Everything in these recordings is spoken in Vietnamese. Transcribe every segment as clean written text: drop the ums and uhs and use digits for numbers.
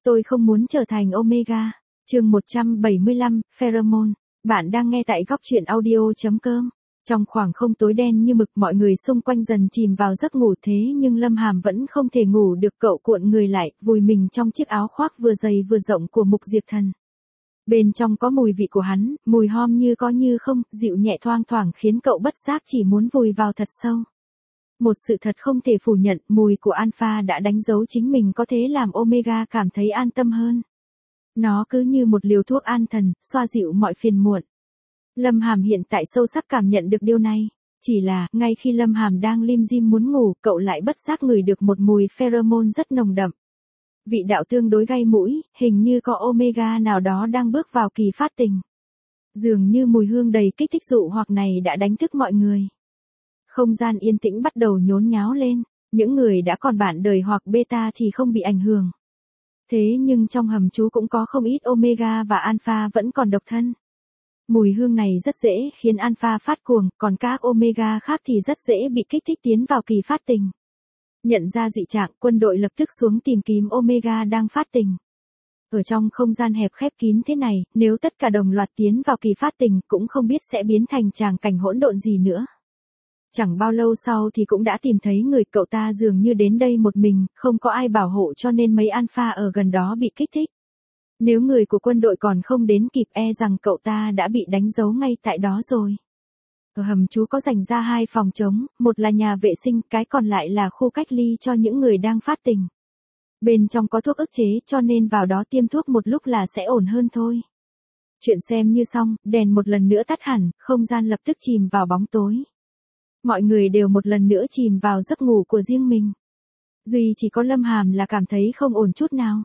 Tôi không muốn trở thành Omega. Chương 175, Pheromone. Bạn đang nghe tại góc truyện audio.com. Trong khoảng không tối đen như mực, mọi người xung quanh dần chìm vào giấc ngủ, thế nhưng Lâm Hàm vẫn không thể ngủ được. Cậu cuộn người lại, vùi mình trong chiếc áo khoác vừa dày vừa rộng của Mục Diệp Thần. Bên trong có mùi vị của hắn, mùi hom như có như không, dịu nhẹ thoang thoảng khiến cậu bất giác chỉ muốn vùi vào thật sâu. Một sự thật không thể phủ nhận, mùi của Alpha đã đánh dấu chính mình, có thể làm Omega cảm thấy an tâm hơn. Nó cứ như một liều thuốc an thần, xoa dịu mọi phiền muộn. Lâm Hàm hiện tại sâu sắc cảm nhận được điều này. Chỉ là, ngay khi Lâm Hàm đang lim dim muốn ngủ, cậu lại bất giác ngửi được một mùi pheromone rất nồng đậm. Vị đạo tương đối gây mũi, hình như có Omega nào đó đang bước vào kỳ phát tình. Dường như mùi hương đầy kích thích dụ hoặc này đã đánh thức mọi người. Không gian yên tĩnh bắt đầu nhốn nháo lên, những người đã còn bản đời hoặc beta thì không bị ảnh hưởng. Thế nhưng trong hầm trú cũng có không ít Omega và Alpha vẫn còn độc thân. Mùi hương này rất dễ khiến Alpha phát cuồng, còn các Omega khác thì rất dễ bị kích thích tiến vào kỳ phát tình. Nhận ra dị trạng, quân đội lập tức xuống tìm kiếm Omega đang phát tình. Ở trong không gian hẹp khép kín thế này, nếu tất cả đồng loạt tiến vào kỳ phát tình cũng không biết sẽ biến thành tràng cảnh hỗn độn gì nữa. Chẳng bao lâu sau thì cũng đã tìm thấy người, cậu ta dường như đến đây một mình, không có ai bảo hộ cho nên mấy Alpha ở gần đó bị kích thích. Nếu người của quân đội còn không đến kịp, e rằng cậu ta đã bị đánh dấu ngay tại đó rồi. Ở hầm trú có dành ra 2 phòng trống, một là nhà vệ sinh, cái còn lại là khu cách ly cho những người đang phát tình. Bên trong có thuốc ức chế cho nên vào đó tiêm thuốc một lúc là sẽ ổn hơn thôi. Chuyện xem như xong, đèn một lần nữa tắt hẳn, không gian lập tức chìm vào bóng tối. Mọi người đều một lần nữa chìm vào giấc ngủ của riêng mình. Duy chỉ có Lâm Hàm là cảm thấy không ổn chút nào.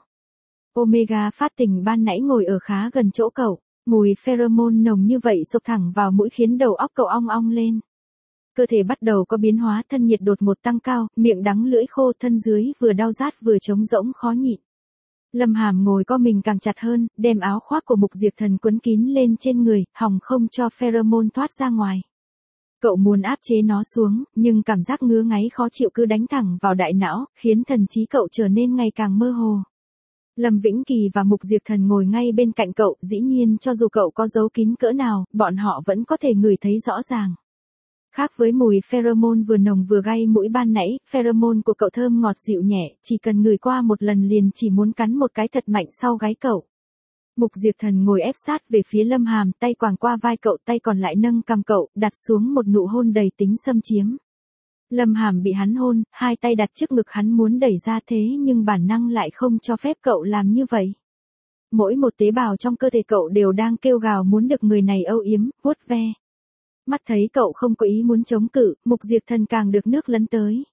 Omega phát tình ban nãy ngồi ở khá gần chỗ cậu, mùi pheromone nồng như vậy xộc thẳng vào mũi khiến đầu óc cậu ong ong lên. Cơ thể bắt đầu có biến hóa, thân nhiệt đột ngột tăng cao, miệng đắng lưỡi khô, thân dưới vừa đau rát vừa trống rỗng khó nhịn. Lâm Hàm ngồi co mình càng chặt hơn, đem áo khoác của Mục Diệp Thần quấn kín lên trên người, hòng không cho pheromone thoát ra ngoài. Cậu muốn áp chế nó xuống, nhưng cảm giác ngứa ngáy khó chịu cứ đánh thẳng vào đại não, khiến thần trí cậu trở nên ngày càng mơ hồ. Lâm Vĩnh Kỳ và Mục Diệp Thần ngồi ngay bên cạnh cậu, dĩ nhiên cho dù cậu có giấu kín cỡ nào, bọn họ vẫn có thể ngửi thấy rõ ràng. Khác với mùi pheromone vừa nồng vừa gây mũi ban nãy, pheromone của cậu thơm ngọt dịu nhẹ, chỉ cần ngửi qua một lần liền chỉ muốn cắn một cái thật mạnh sau gáy cậu. Mục Diệp Thần ngồi ép sát về phía Lâm Hàm, tay quàng qua vai cậu, tay còn lại nâng cằm cậu, đặt xuống một nụ hôn đầy tính xâm chiếm. Lâm Hàm bị hắn hôn, hai tay đặt trước ngực hắn muốn đẩy ra, thế nhưng bản năng lại không cho phép cậu làm như vậy. Mỗi một tế bào trong cơ thể cậu đều đang kêu gào muốn được người này âu yếm, vuốt ve. Mắt thấy cậu không có ý muốn chống cự, Mục Diệp Thần càng được nước lấn tới.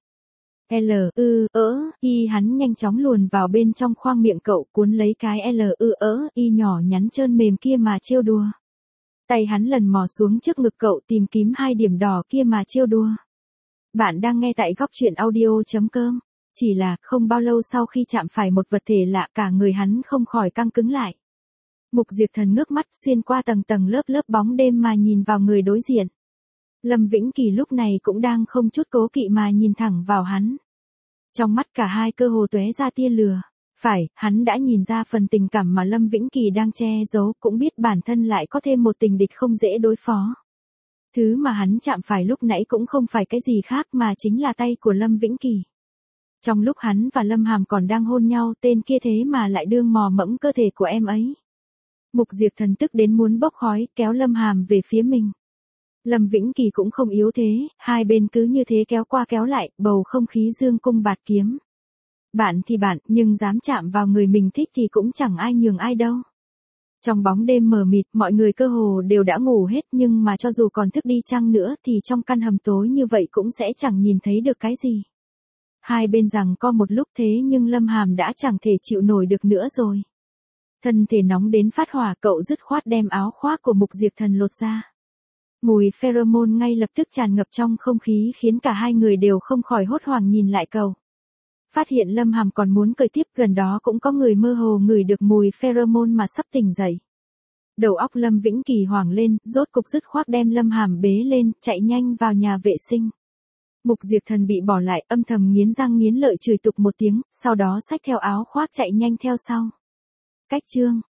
Hắn nhanh chóng luồn vào bên trong khoang miệng cậu, cuốn lấy cái nhỏ nhắn trơn mềm kia mà trêu đùa. Tay hắn lần mò xuống trước ngực cậu tìm kiếm 2 điểm đỏ kia mà trêu đùa. Bạn đang nghe tại góc truyện audio.com. Chỉ là, không bao lâu sau khi chạm phải một vật thể lạ, cả người hắn không khỏi căng cứng lại. Mục Diệp Thần ngước mắt xuyên qua tầng tầng lớp lớp bóng đêm mà nhìn vào người đối diện. Lâm Vĩnh Kỳ lúc này cũng đang không chút cố kỵ mà nhìn thẳng vào hắn. Trong mắt cả hai cơ hồ tóe ra tia lửa. Phải, hắn đã nhìn ra phần tình cảm mà Lâm Vĩnh Kỳ đang che giấu, cũng biết bản thân lại có thêm một tình địch không dễ đối phó. Thứ mà hắn chạm phải lúc nãy cũng không phải cái gì khác mà chính là tay của Lâm Vĩnh Kỳ. Trong lúc hắn và Lâm Hàm còn đang hôn nhau, tên kia thế mà lại đương mò mẫm cơ thể của em ấy. Mục Diệp Thần tức đến muốn bốc khói, kéo Lâm Hàm về phía mình. Lâm Vĩnh Kỳ cũng không yếu thế, hai bên cứ như thế kéo qua kéo lại, bầu không khí dương cung bạt kiếm. Bạn thì bạn, nhưng dám chạm vào người mình thích thì cũng chẳng ai nhường ai đâu. Trong bóng đêm mờ mịt, mọi người cơ hồ đều đã ngủ hết, nhưng mà cho dù còn thức đi chăng nữa thì trong căn hầm tối như vậy cũng sẽ chẳng nhìn thấy được cái gì. Hai bên giằng co một lúc, thế nhưng Lâm Hàm đã chẳng thể chịu nổi được nữa rồi. Thân thể nóng đến phát hỏa, cậu dứt khoát đem áo khoác của Mục Diệp Thần lột ra. Mùi pheromone ngay lập tức tràn ngập trong không khí khiến cả hai người đều không khỏi hốt hoảng nhìn lại cậu. Phát hiện Lâm Hàm còn muốn cười tiếp, gần đó cũng có người mơ hồ ngửi được mùi pheromone mà sắp tỉnh dậy. Đầu óc Lâm Vĩnh Kỳ hoảng lên, rốt cục dứt khoát đem Lâm Hàm bế lên, chạy nhanh vào nhà vệ sinh. Mục Diệp Thần bị bỏ lại, âm thầm nghiến răng nghiến lợi chửi tục một tiếng, sau đó xách theo áo khoác chạy nhanh theo sau. Cách chương